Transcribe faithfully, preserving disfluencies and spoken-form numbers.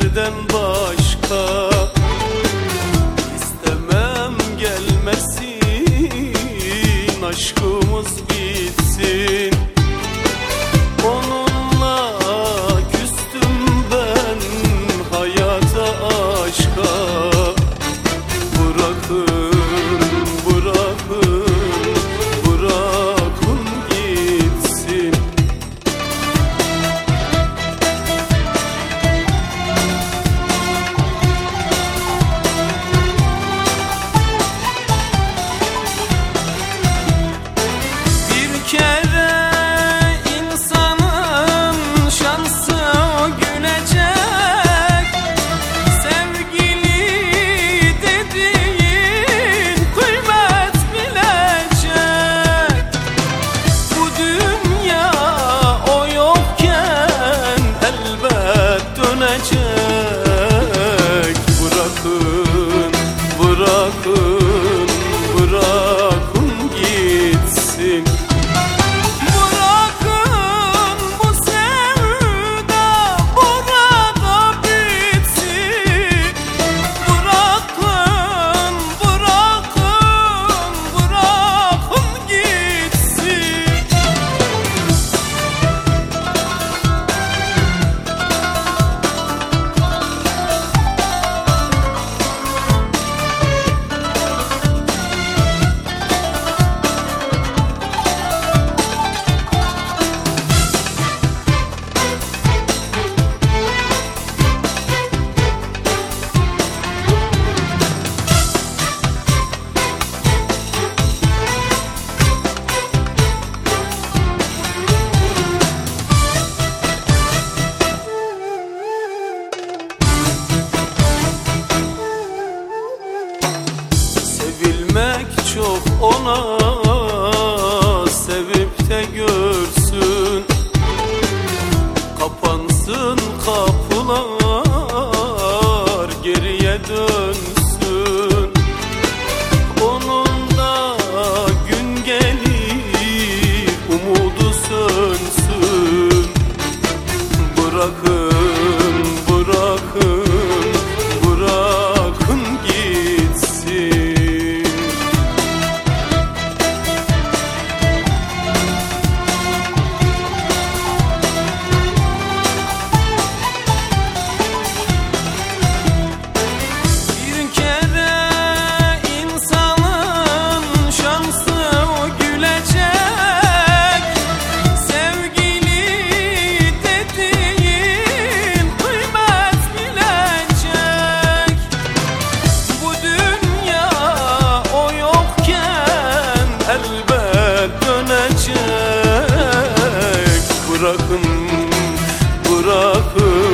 senden başka istemem gelmesin, aşkımız bitsin. Onunla küstüm ben hayata, aşka. Bırakın, bırakın, bırakın gitsin. Bir kere insanın şansı gülecek, sevgili dediğin kıymet bilecek. Bu dünya o yokken elbet dönecek. Bırakın, bırakın, bırakın gitsin. Bırakın bu sevda burada bitsin. Bırakın, bırakın, bırakın gitsin. Sevilmek çok ona, sevip de görsün. Kapansın kapılar, geriye dönsün. Onun da gün gelir, umudu sönsün. Bırakın, bırakın, bırakın gitsin. Bir kere insanın şansı gülecek, sevgili dediğin kıymet bilecek. Bu dünya o yokken elbet dönecek. Bırakın, bırakın,